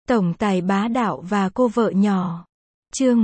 Tổng tài bá đạo và cô vợ nhỏ. Chương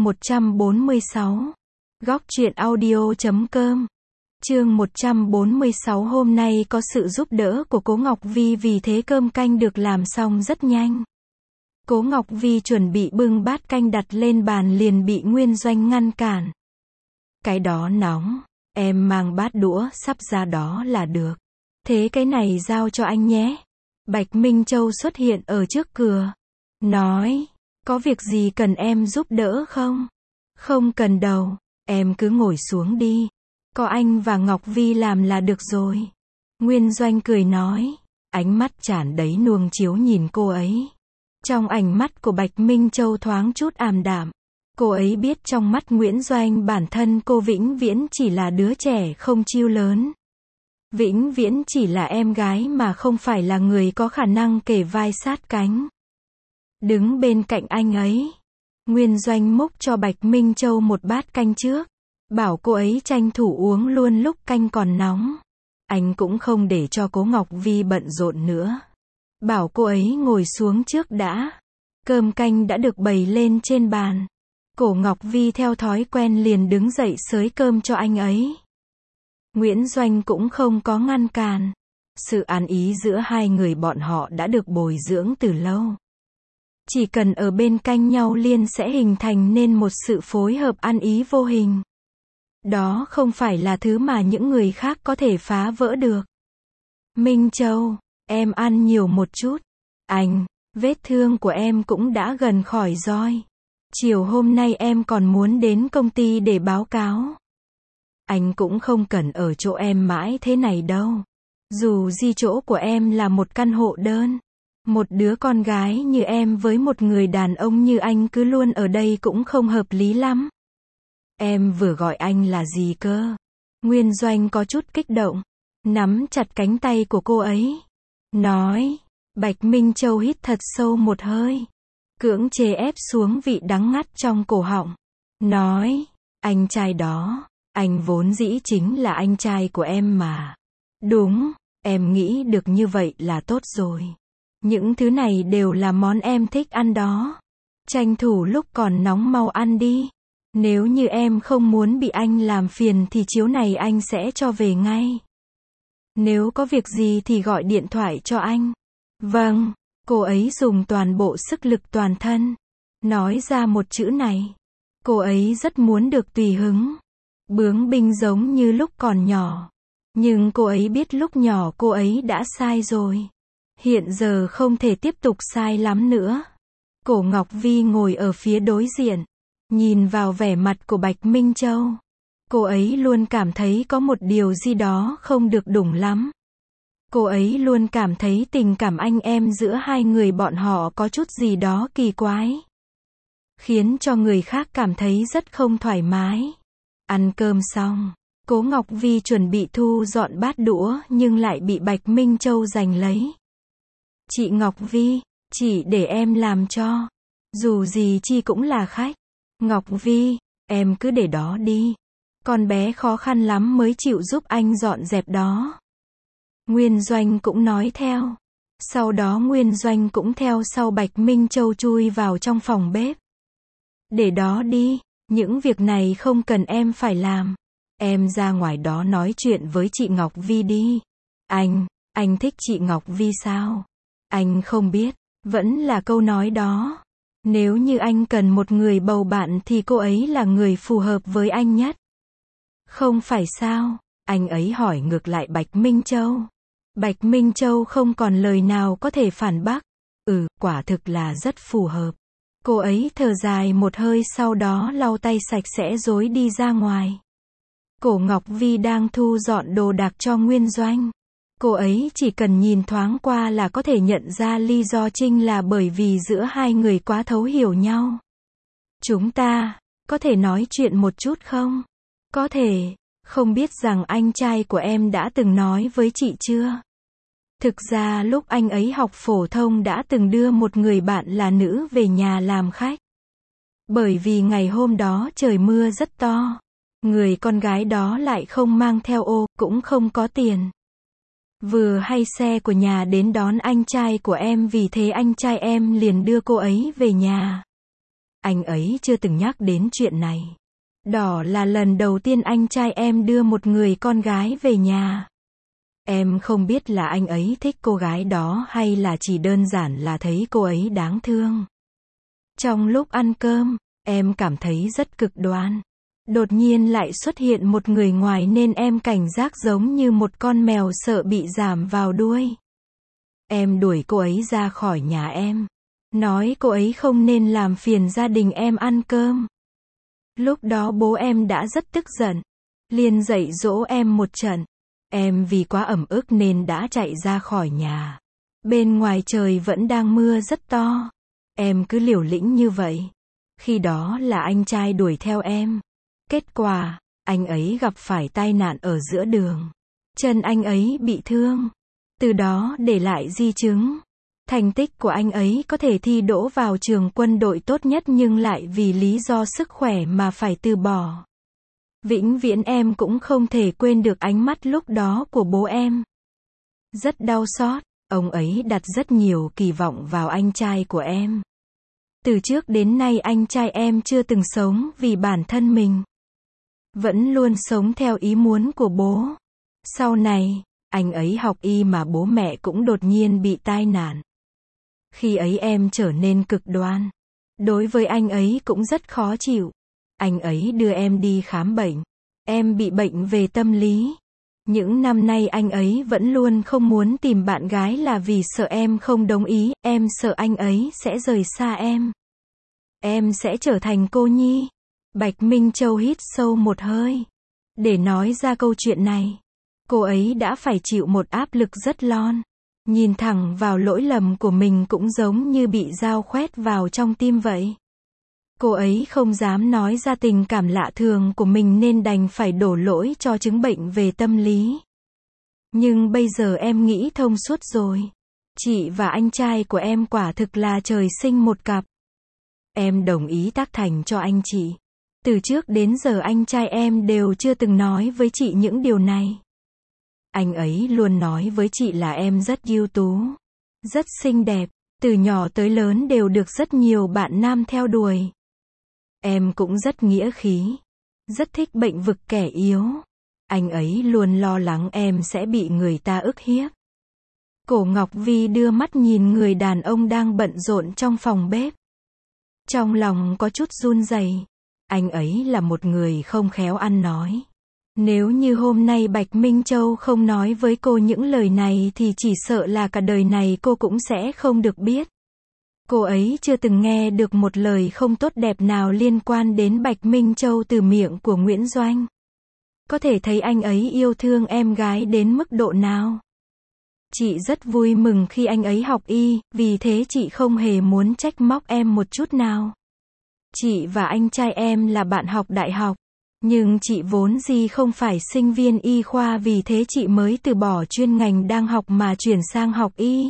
146. Góc truyện audio.com. Chương 146. Hôm nay có sự giúp đỡ của Cố Ngọc Vi, vì thế cơm canh được làm xong rất nhanh. Cố Ngọc Vi chuẩn bị bưng bát canh đặt lên bàn liền bị Nguyên Doanh ngăn cản. Cái đó nóng, em mang bát đũa sắp ra đó là được. Thế cái này giao cho anh nhé. Bạch Minh Châu xuất hiện ở trước cửa. Nói, có việc gì cần em giúp đỡ không? Không cần đâu, em cứ ngồi xuống đi. Có anh và Ngọc Vi làm là được rồi. Nguyên Doanh cười nói, ánh mắt tràn đầy nuông chiếu nhìn cô ấy. Trong ánh mắt của Bạch Minh Châu thoáng chút ảm đạm. Cô ấy biết trong mắt Nguyễn Doanh bản thân cô vĩnh viễn chỉ là đứa trẻ không chiêu lớn. Vĩnh viễn chỉ là em gái mà không phải là người có khả năng kề vai sát cánh. Đứng bên cạnh anh ấy, Nguyên Doanh múc cho Bạch Minh Châu một bát canh trước, bảo cô ấy tranh thủ uống luôn lúc canh còn nóng. Anh cũng không để cho Cố Ngọc Vi bận rộn nữa, bảo cô ấy ngồi xuống trước đã. Cơm canh đã được bày lên trên bàn. Cố Ngọc Vi theo thói quen liền đứng dậy xới cơm cho anh ấy. Nguyễn Doanh cũng không có ngăn cản. Sự ăn ý giữa hai người bọn họ đã được bồi dưỡng từ lâu. Chỉ cần ở bên cạnh nhau liền sẽ hình thành nên một sự phối hợp ăn ý vô hình. Đó không phải là thứ mà những người khác có thể phá vỡ được. Minh Châu, em ăn nhiều một chút. Anh, vết thương của em cũng đã gần khỏi rồi. Chiều hôm nay em còn muốn đến công ty để báo cáo. Anh cũng không cần ở chỗ em mãi thế này đâu. Dù gì chỗ của em là một căn hộ đơn. Một đứa con gái như em với một người đàn ông như anh cứ luôn ở đây cũng không hợp lý lắm. Em vừa gọi anh là gì cơ? Nguyên Doanh có chút kích động, nắm chặt cánh tay của cô ấy. Nói, Bạch Minh Châu hít thật sâu một hơi, cưỡng chế ép xuống vị đắng ngắt trong cổ họng. Nói, anh trai đó, anh vốn dĩ chính là anh trai của em mà. Đúng, em nghĩ được như vậy là tốt rồi. Những thứ này đều là món em thích ăn đó. Tranh thủ lúc còn nóng mau ăn đi. Nếu như em không muốn bị anh làm phiền thì chiếu này anh sẽ cho về ngay. Nếu có việc gì thì gọi điện thoại cho anh. Vâng, cô ấy dùng toàn bộ sức lực toàn thân. Nói ra một chữ này. Cô ấy rất muốn được tùy hứng. Bướng binh giống như lúc còn nhỏ. Nhưng cô ấy biết lúc nhỏ cô ấy đã sai rồi. Hiện giờ không thể tiếp tục sai lắm nữa. Cố Ngọc Vi ngồi ở phía đối diện, nhìn vào vẻ mặt của Bạch Minh Châu. Cô ấy luôn cảm thấy có một điều gì đó không được đúng lắm. Cô ấy luôn cảm thấy tình cảm anh em giữa hai người bọn họ có chút gì đó kỳ quái. Khiến cho người khác cảm thấy rất không thoải mái. Ăn cơm xong, Cố Ngọc Vi chuẩn bị thu dọn bát đũa nhưng lại bị Bạch Minh Châu giành lấy. Chị Ngọc Vi, chị để em làm cho. Dù gì chi cũng là khách. Ngọc Vi, em cứ để đó đi. Con bé khó khăn lắm mới chịu giúp anh dọn dẹp đó. Nguyên Doanh cũng nói theo. Sau đó Nguyên Doanh cũng theo sau Bạch Minh Châu chui vào trong phòng bếp. Để đó đi, những việc này không cần em phải làm. Em ra ngoài đó nói chuyện với chị Ngọc Vi đi. Anh thích chị Ngọc Vi sao? Anh không biết, vẫn là câu nói đó. Nếu như anh cần một người bầu bạn thì cô ấy là người phù hợp với anh nhất. Không phải sao? Anh ấy hỏi ngược lại Bạch Minh Châu. Bạch Minh Châu không còn lời nào có thể phản bác. Quả thực là rất phù hợp. Cô ấy thở dài một hơi sau đó lau tay sạch sẽ rối đi ra ngoài. Cố Ngọc Vi đang thu dọn đồ đạc cho Nguyên Doanh. Cô ấy chỉ cần nhìn thoáng qua là có thể nhận ra lý do chính là bởi vì giữa hai người quá thấu hiểu nhau. Chúng ta, có thể nói chuyện một chút không? Có thể, không biết rằng anh trai của em đã từng nói với chị chưa? Thực ra lúc anh ấy học phổ thông đã từng đưa một người bạn là nữ về nhà làm khách. Bởi vì ngày hôm đó trời mưa rất to. Người con gái đó lại không mang theo ô, cũng không có tiền. Vừa hay xe của nhà đến đón anh trai của em, vì thế anh trai em liền đưa cô ấy về nhà. Anh ấy chưa từng nhắc đến chuyện này. Đó là lần đầu tiên anh trai em đưa một người con gái về nhà. Em không biết là anh ấy thích cô gái đó hay là chỉ đơn giản là thấy cô ấy đáng thương. Trong lúc ăn cơm, em cảm thấy rất cực đoan. Đột nhiên lại xuất hiện một người ngoài nên em cảnh giác giống như một con mèo sợ bị giảm vào đuôi. Em đuổi cô ấy ra khỏi nhà em. Nói cô ấy không nên làm phiền gia đình em ăn cơm. Lúc đó bố em đã rất tức giận. Liền dạy dỗ em một trận. Em vì quá ẩm ức nên đã chạy ra khỏi nhà. Bên ngoài trời vẫn đang mưa rất to. Em cứ liều lĩnh như vậy. Khi đó là anh trai đuổi theo em. Kết quả, anh ấy gặp phải tai nạn ở giữa đường. Chân anh ấy bị thương. Từ đó để lại di chứng. Thành tích của anh ấy có thể thi đỗ vào trường quân đội tốt nhất nhưng lại vì lý do sức khỏe mà phải từ bỏ. Vĩnh viễn em cũng không thể quên được ánh mắt lúc đó của bố em. Rất đau xót, ông ấy đặt rất nhiều kỳ vọng vào anh trai của em. Từ trước đến nay anh trai em chưa từng sống vì bản thân mình. Vẫn luôn sống theo ý muốn của bố. Sau này, anh ấy học y mà bố mẹ cũng đột nhiên bị tai nạn. Khi ấy em trở nên cực đoan. Đối với anh ấy cũng rất khó chịu. Anh ấy đưa em đi khám bệnh. Em bị bệnh về tâm lý. Những năm nay anh ấy vẫn luôn không muốn tìm bạn gái là vì sợ em không đồng ý, em sợ anh ấy sẽ rời xa em. Em sẽ trở thành cô nhi. Bạch Minh Châu hít sâu một hơi. Để nói ra câu chuyện này, cô ấy đã phải chịu một áp lực rất lớn. Nhìn thẳng vào lỗi lầm của mình cũng giống như bị dao khoét vào trong tim vậy. Cô ấy không dám nói ra tình cảm lạ thường của mình nên đành phải đổ lỗi cho chứng bệnh về tâm lý. Nhưng bây giờ em nghĩ thông suốt rồi. Chị và anh trai của em quả thực là trời sinh một cặp. Em đồng ý tác thành cho anh chị. Từ trước đến giờ anh trai em đều chưa từng nói với chị những điều này. Anh ấy luôn nói với chị là em rất ưu tú, rất xinh đẹp, từ nhỏ tới lớn đều được rất nhiều bạn nam theo đuổi. Em cũng rất nghĩa khí, rất thích bênh vực kẻ yếu. Anh ấy luôn lo lắng em sẽ bị người ta ức hiếp. Cổ Ngọc Vi đưa mắt nhìn người đàn ông đang bận rộn trong phòng bếp. Trong lòng có chút run rẩy. Anh ấy là một người không khéo ăn nói. Nếu như hôm nay Bạch Minh Châu không nói với cô những lời này thì chỉ sợ là cả đời này cô cũng sẽ không được biết. Cô ấy chưa từng nghe được một lời không tốt đẹp nào liên quan đến Bạch Minh Châu từ miệng của Nguyễn Doanh. Có thể thấy anh ấy yêu thương em gái đến mức độ nào. Chị rất vui mừng khi anh ấy học y, vì thế chị không hề muốn trách móc em một chút nào. Chị và anh trai em là bạn học đại học. Nhưng chị vốn gì không phải sinh viên y khoa, vì thế chị mới từ bỏ chuyên ngành đang học mà chuyển sang học y.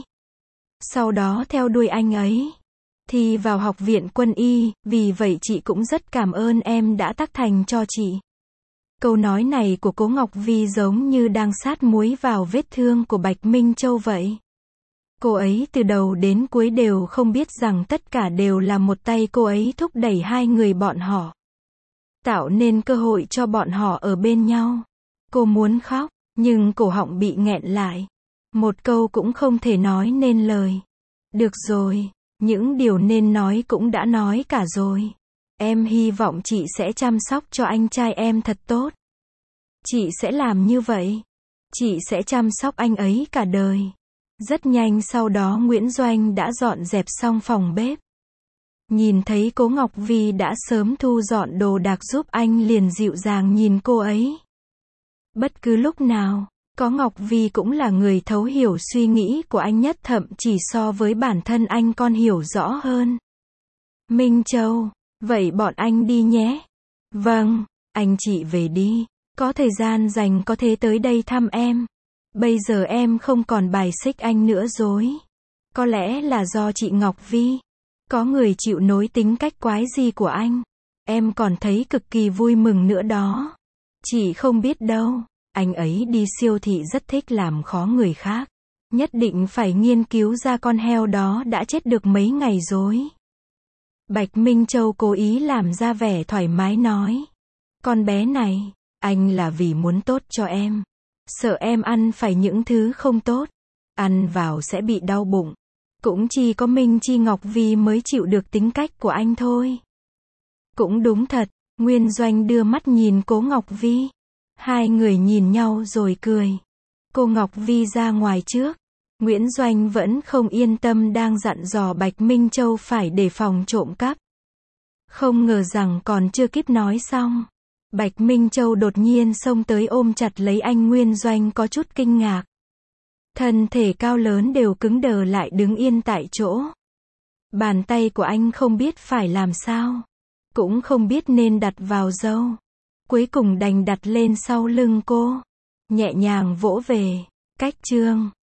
Sau đó theo đuôi anh ấy, thi vào học viện quân y, vì vậy chị cũng rất cảm ơn em đã tác thành cho chị. Câu nói này của Cố Ngọc Vi giống như đang sát muối vào vết thương của Bạch Minh Châu vậy. Cô ấy từ đầu đến cuối đều không biết rằng tất cả đều là một tay cô ấy thúc đẩy hai người bọn họ. Tạo nên cơ hội cho bọn họ ở bên nhau. Cô muốn khóc, nhưng cổ họng bị nghẹn lại. Một câu cũng không thể nói nên lời. Được rồi, những điều nên nói cũng đã nói cả rồi. Em hy vọng chị sẽ chăm sóc cho anh trai em thật tốt. Chị sẽ làm như vậy. Chị sẽ chăm sóc anh ấy cả đời. Rất nhanh sau đó Nguyễn Doanh đã dọn dẹp xong phòng bếp. Nhìn thấy Cố Ngọc Vi đã sớm thu dọn đồ đạc giúp anh liền dịu dàng nhìn cô ấy. Bất cứ lúc nào, Cố Ngọc Vi cũng là người thấu hiểu suy nghĩ của anh nhất, thậm chỉ so với bản thân anh còn hiểu rõ hơn. Minh Châu, vậy bọn anh đi nhé. Vâng, anh chị về đi. Có thời gian rảnh có thể tới đây thăm em. Bây giờ em không còn bài xích anh nữa rồi. Có lẽ là do chị Ngọc Vi. Có người chịu nối tính cách quái gì của anh. Em còn thấy cực kỳ vui mừng nữa đó. Chị không biết đâu. Anh ấy đi siêu thị rất thích làm khó người khác. Nhất định phải nghiên cứu ra con heo đó đã chết được mấy ngày rồi. Bạch Minh Châu cố ý làm ra vẻ thoải mái nói. Con bé này, anh là vì muốn tốt cho em. Sợ em ăn phải những thứ không tốt. Ăn vào sẽ bị đau bụng. Cũng chỉ có Minh Chi Ngọc Vi mới chịu được tính cách của anh thôi. Cũng đúng thật, Nguyên Doanh đưa mắt nhìn Cố Ngọc Vi. Hai người nhìn nhau rồi cười. Cô Ngọc Vi ra ngoài trước. Nguyễn Doanh vẫn không yên tâm đang dặn dò Bạch Minh Châu phải đề phòng trộm cắp. Không ngờ rằng còn chưa kịp nói xong. Bạch Minh Châu đột nhiên xông tới ôm chặt lấy anh. Nguyên Doanh có chút kinh ngạc. Thân thể cao lớn đều cứng đờ lại đứng yên tại chỗ. Bàn tay của anh không biết phải làm sao. Cũng không biết nên đặt vào dâu. Cuối cùng đành đặt lên sau lưng cô. Nhẹ nhàng vỗ về. Cách chương